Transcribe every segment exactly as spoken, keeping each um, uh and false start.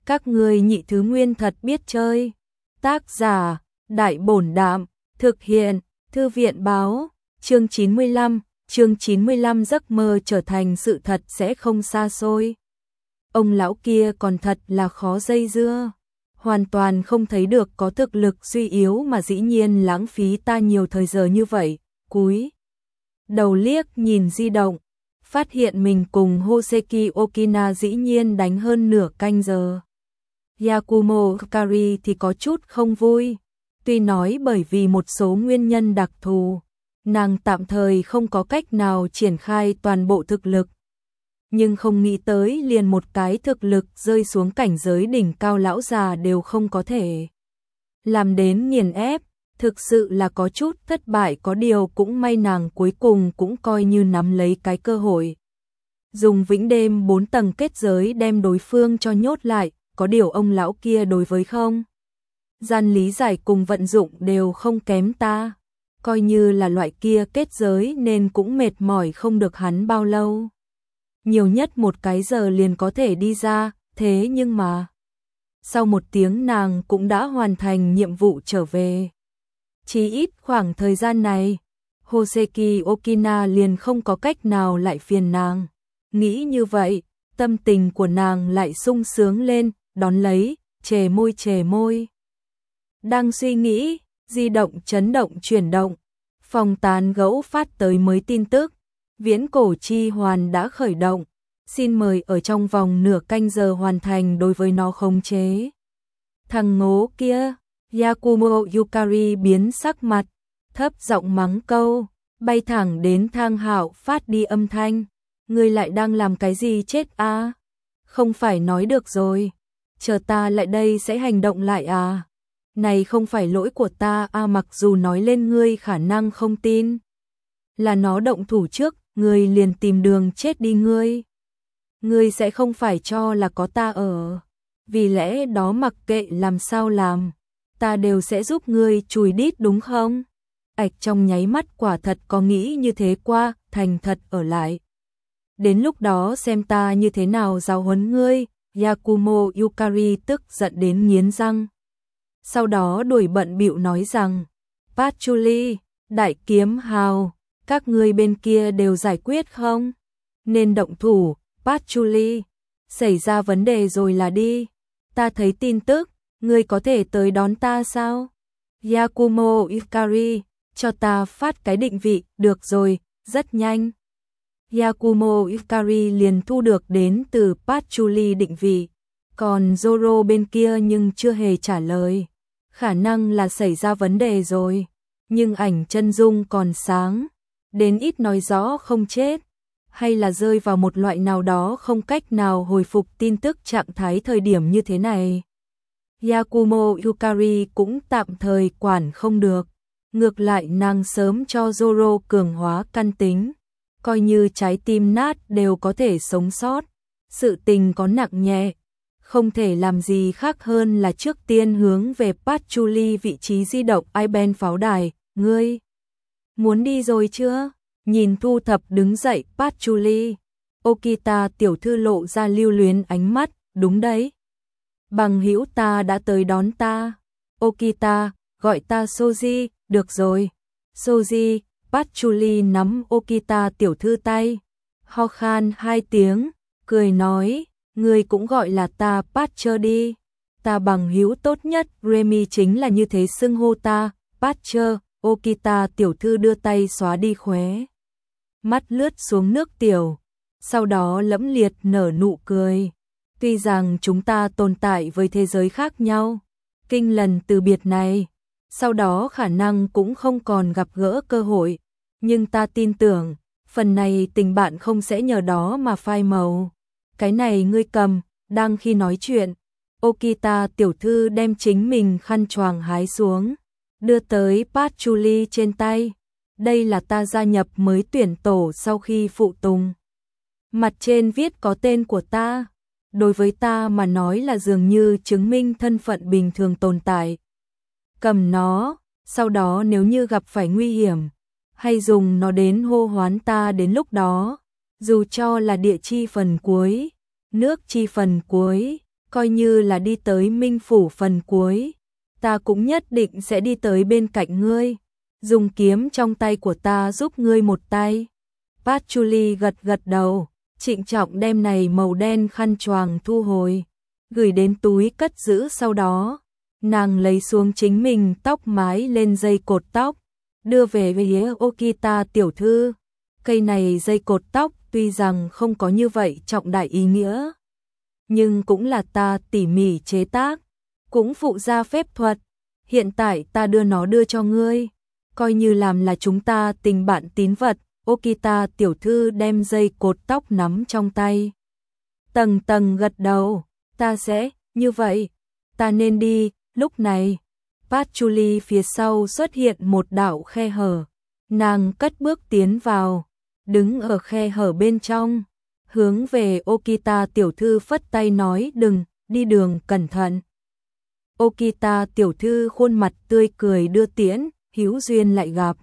Các ngươi nhị thứ nguyên thật biết chơi. Tác giả, Đại Bổn Đạm, thực hiện, Thư viện Báo, chương chín mươi lăm, chương chín mươi lăm giấc mơ trở thành sự thật sẽ không xa xôi. Ông lão kia còn thật là khó dây dưa, hoàn toàn không thấy được có thực lực suy yếu mà dĩ nhiên lãng phí ta nhiều thời giờ như vậy. Cúi đầu liếc nhìn di động, phát hiện mình cùng Hoseki Okina dĩ nhiên đánh hơn nửa canh giờ. Yakumo Kari thì có chút không vui, tuy nói bởi vì một số nguyên nhân đặc thù, nàng tạm thời không có cách nào triển khai toàn bộ thực lực. Nhưng không nghĩ tới liền một cái thực lực rơi xuống cảnh giới đỉnh cao lão già đều không có thể làm đến nghiền ép, thực sự là có chút thất bại, có điều cũng may nàng cuối cùng cũng coi như nắm lấy cái cơ hội. Dùng vĩnh đêm bốn tầng kết giới đem đối phương cho nhốt lại, có điều ông lão kia đối với không gian lý giải cùng vận dụng đều không kém ta, coi như là loại kia kết giới nên cũng mệt mỏi không được hắn bao lâu. Nhiều nhất một cái giờ liền có thể đi ra, thế nhưng mà sau một tiếng nàng cũng đã hoàn thành nhiệm vụ trở về. Chỉ ít khoảng thời gian này, Hoseki Okina liền không có cách nào lại phiền nàng. Nghĩ như vậy, tâm tình của nàng lại sung sướng lên, đón lấy, chề môi chề môi. Đang suy nghĩ, di động chấn động chuyển động, phòng tán gẫu phát tới mới tin tức. Viễn cổ chi hoàn đã khởi động, xin mời ở trong vòng nửa canh giờ hoàn thành đối với nó khống chế. Thằng ngố kia, Yakumo Yukari biến sắc mặt, thấp giọng mắng câu, bay thẳng đến Thang Hạo phát đi âm thanh. Ngươi lại đang làm cái gì chết à? Không phải nói được rồi, chờ ta lại đây sẽ hành động lại à? Này không phải lỗi của ta à, mặc dù nói lên ngươi khả năng không tin. Là nó động thủ trước, ngươi liền tìm đường chết đi ngươi. Ngươi sẽ không phải cho là có ta ở. Vì lẽ đó mặc kệ làm sao làm, ta đều sẽ giúp ngươi chùi đít đúng không? Ảch trong nháy mắt quả thật có nghĩ như thế qua, thành thật ở lại. Đến lúc đó xem ta như thế nào giáo huấn ngươi, Yakumo Yukari tức giận đến nghiến răng. Sau đó đuổi bận bịu nói rằng, Patchouli, Đại Kiếm Hào, các ngươi bên kia đều giải quyết không? Nên động thủ, Patchouli, xảy ra vấn đề rồi là đi. Ta thấy tin tức, ngươi có thể tới đón ta sao? Yakumo Yukari, cho ta phát cái định vị, được rồi, rất nhanh. Yakumo Yukari liền thu được đến từ Patchouli định vị, còn Zoro bên kia nhưng chưa hề trả lời. Khả năng là xảy ra vấn đề rồi, nhưng ảnh chân dung còn sáng, đến ít nói rõ không chết, hay là rơi vào một loại nào đó không cách nào hồi phục tin tức trạng thái thời điểm như thế này. Yakumo Yukari cũng tạm thời quản không được, ngược lại nàng sớm cho Zoro cường hóa căn tính, coi như trái tim nát đều có thể sống sót. Sự tình có nặng nhẹ, không thể làm gì khác hơn là trước tiên hướng về Patchouli vị trí di động Iben pháo đài. Ngươi muốn đi rồi chưa? Nhìn thu thập đứng dậy Patchouli, Okita tiểu thư lộ ra lưu luyến ánh mắt. Đúng đấy, bằng hữu ta đã tới đón ta. Okita, gọi ta Soji, được rồi. Soji, Patchouli nắm Okita tiểu thư tay, ho khan hai tiếng, cười nói, ngươi cũng gọi là ta Patcher đi. Ta bằng hữu tốt nhất, Remy chính là như thế xưng hô ta, Patcher. Okita tiểu thư đưa tay xóa đi khóe mắt lướt xuống nước tiểu, sau đó lẫm liệt nở nụ cười. Tuy rằng chúng ta tồn tại với thế giới khác nhau, kinh lần từ biệt này, sau đó khả năng cũng không còn gặp gỡ cơ hội, nhưng ta tin tưởng, phần này tình bạn không sẽ nhờ đó mà phai màu. Cái này ngươi cầm. Đang khi nói chuyện, Okita tiểu thư đem chính mình khăn choàng hái xuống, đưa tới Patchouli trên tay. Đây là ta gia nhập mới tuyển tổ sau khi phụ tùng. Mặt trên viết có tên của ta. Đối với ta mà nói là dường như chứng minh thân phận bình thường tồn tại. Cầm nó, sau đó nếu như gặp phải nguy hiểm, hay dùng nó đến hô hoán ta đến lúc đó, dù cho là địa chi phần cuối, nước chi phần cuối, coi như là đi tới Minh Phủ phần cuối, ta cũng nhất định sẽ đi tới bên cạnh ngươi, dùng kiếm trong tay của ta giúp ngươi một tay. Patchouli gật gật đầu, trịnh trọng đem này màu đen khăn choàng thu hồi, gửi đến túi cất giữ. Sau đó, nàng lấy xuống chính mình tóc mái lên dây cột tóc, đưa về phía Okita tiểu thư. Cây này dây cột tóc tuy rằng không có như vậy trọng đại ý nghĩa, nhưng cũng là ta tỉ mỉ chế tác, cũng phụ ra phép thuật. Hiện tại ta đưa nó đưa cho ngươi, coi như làm là chúng ta tình bạn tín vật. Okita tiểu thư đem dây cột tóc nắm trong tay, tầng tầng gật đầu, ta sẽ, như vậy, ta nên đi. Lúc này, Patchouli phía sau xuất hiện một đạo khe hở, nàng cất bước tiến vào, đứng ở khe hở bên trong, hướng về Okita tiểu thư phất tay nói đừng, đi đường cẩn thận. Okita tiểu thư khuôn mặt tươi cười đưa tiễn, hữu duyên lại gặp.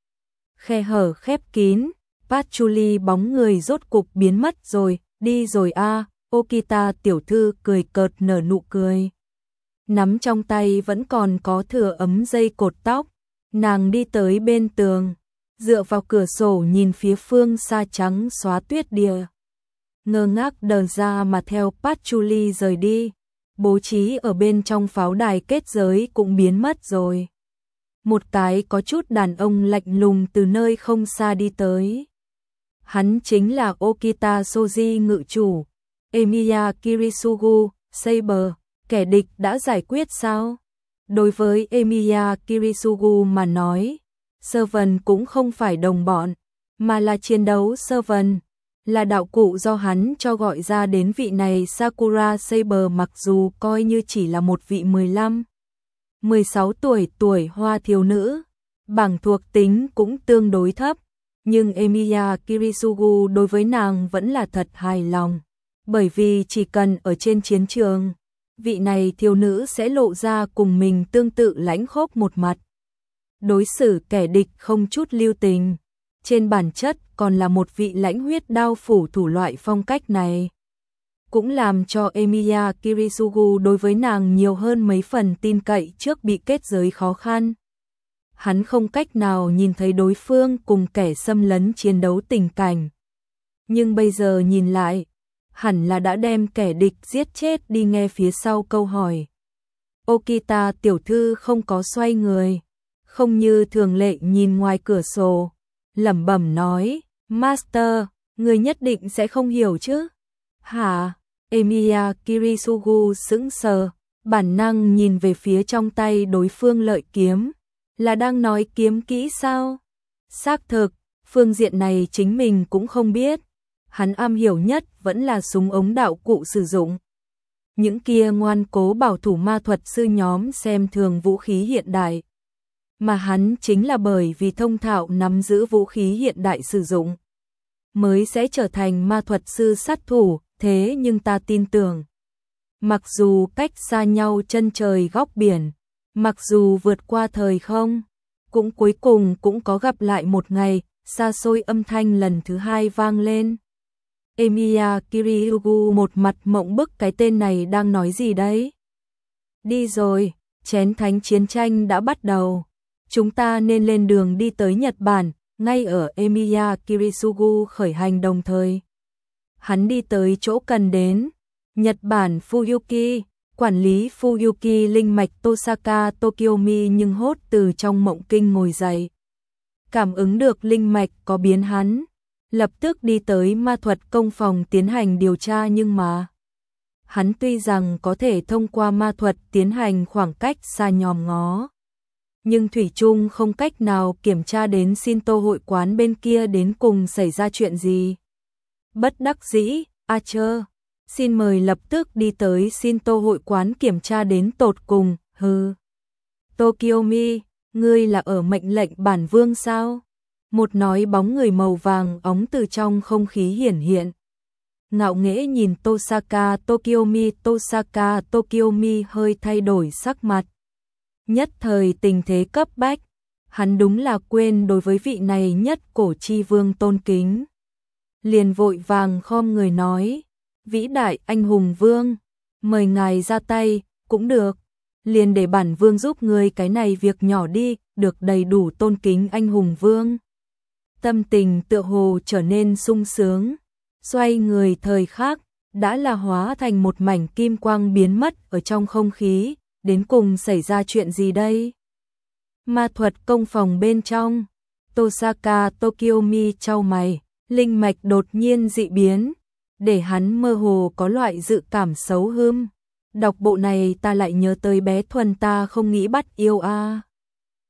Khe hở khép kín, Patchouli bóng người rốt cục biến mất rồi, đi rồi a. À. Okita tiểu thư cười cợt nở nụ cười, nắm trong tay vẫn còn có thừa ấm dây cột tóc, nàng đi tới bên tường, dựa vào cửa sổ nhìn phía phương xa trắng xóa tuyết địa, ngơ ngác đờ ra mà theo Patchouli rời đi. Bố trí ở bên trong pháo đài kết giới cũng biến mất rồi. Một cái có chút đàn ông lạnh lùng từ nơi không xa đi tới. Hắn chính là Okita Shoji ngự chủ, Emiya Kirisugu, Saber, kẻ địch đã giải quyết sao? Đối với Emiya Kirisugu mà nói, Servant cũng không phải đồng bọn, mà là chiến đấu. Servant là đạo cụ do hắn cho gọi ra đến. Vị này Sakura Saber mặc dù coi như chỉ là một vị mười lăm, mười sáu tuổi tuổi hoa thiếu nữ, bảng thuộc tính cũng tương đối thấp, nhưng Emiya Kirisugu đối với nàng vẫn là thật hài lòng, bởi vì chỉ cần ở trên chiến trường, vị này thiếu nữ sẽ lộ ra cùng mình tương tự lãnh khốc một mặt, đối xử kẻ địch không chút lưu tình, trên bản chất còn là một vị lãnh huyết đao phủ thủ. Loại phong cách này cũng làm cho Emiya Kirisugu đối với nàng nhiều hơn mấy phần tin cậy trước bị kết giới khó khăn. Hắn không cách nào nhìn thấy đối phương cùng kẻ xâm lấn chiến đấu tình cảnh, nhưng bây giờ nhìn lại, hẳn là đã đem kẻ địch giết chết đi. Nghe phía sau câu hỏi, Okita tiểu thư không có xoay người, không như thường lệ nhìn ngoài cửa sổ, lẩm bẩm nói, Master, người nhất định sẽ không hiểu chứ? Hả? Emiya Kirisugu sững sờ, bản năng nhìn về phía trong tay đối phương lợi kiếm, là đang nói kiếm kỹ sao? Xác thực, phương diện này chính mình cũng không biết, hắn am hiểu nhất vẫn là súng ống đạo cụ sử dụng. Những kia ngoan cố bảo thủ ma thuật sư nhóm xem thường vũ khí hiện đại, mà hắn chính là bởi vì thông thạo nắm giữ vũ khí hiện đại sử dụng, mới sẽ trở thành ma thuật sư sát thủ. Thế nhưng ta tin tưởng, mặc dù cách xa nhau chân trời góc biển, mặc dù vượt qua thời không, cũng cuối cùng cũng có gặp lại một ngày. Xa xôi âm thanh lần thứ hai vang lên. Emiya Kirisugu một mặt mộng bức, cái tên này đang nói gì đấy? Đi rồi, chén thánh chiến tranh đã bắt đầu. Chúng ta nên lên đường đi tới Nhật Bản. Ngay ở Emiya Kirisugu khởi hành đồng thời, hắn đi tới chỗ cần đến. Nhật Bản Fuyuki, quản lý Fuyuki linh mạch Tosaka Tokyomi nhưng hốt từ trong mộng kinh ngồi dậy. Cảm ứng được linh mạch có biến, hắn lập tức đi tới ma thuật công phòng tiến hành điều tra, nhưng mà hắn tuy rằng có thể thông qua ma thuật tiến hành khoảng cách xa nhòm ngó, nhưng thủy chung không cách nào kiểm tra đến Shinto hội quán bên kia đến cùng xảy ra chuyện gì. Bất đắc dĩ, Archer, xin mời lập tức đi tới Shinto hội quán kiểm tra đến tột cùng. Hừ, Tokyomi, ngươi là ở mệnh lệnh bản vương sao? Một nói bóng người màu vàng óng từ trong không khí hiển hiện, ngạo nghễ nhìn Tosaka Tokyomi. Tosaka Tokyomi hơi thay đổi sắc mặt, nhất thời tình thế cấp bách, hắn đúng là quên đối với vị này nhất cổ chi vương tôn kính, liền vội vàng khom người nói, vĩ đại anh hùng vương, Mời ngài ra tay, cũng được. Liền để bản vương giúp người cái này việc nhỏ đi, được đầy đủ tôn kính anh hùng vương. Tâm tình tựa hồ trở nên sung sướng. Xoay người thời khắc, đã là hóa thành một mảnh kim quang biến mất ở trong không khí. Đến cùng xảy ra chuyện gì đây? Ma thuật công phòng bên trong. Tosaka Tokyomi chau mày, linh mạch đột nhiên dị biến, để hắn mơ hồ có loại dự cảm xấu hưm. Đọc bộ này ta lại nhớ tới bé Thuần ta không nghĩ bắt yêu a.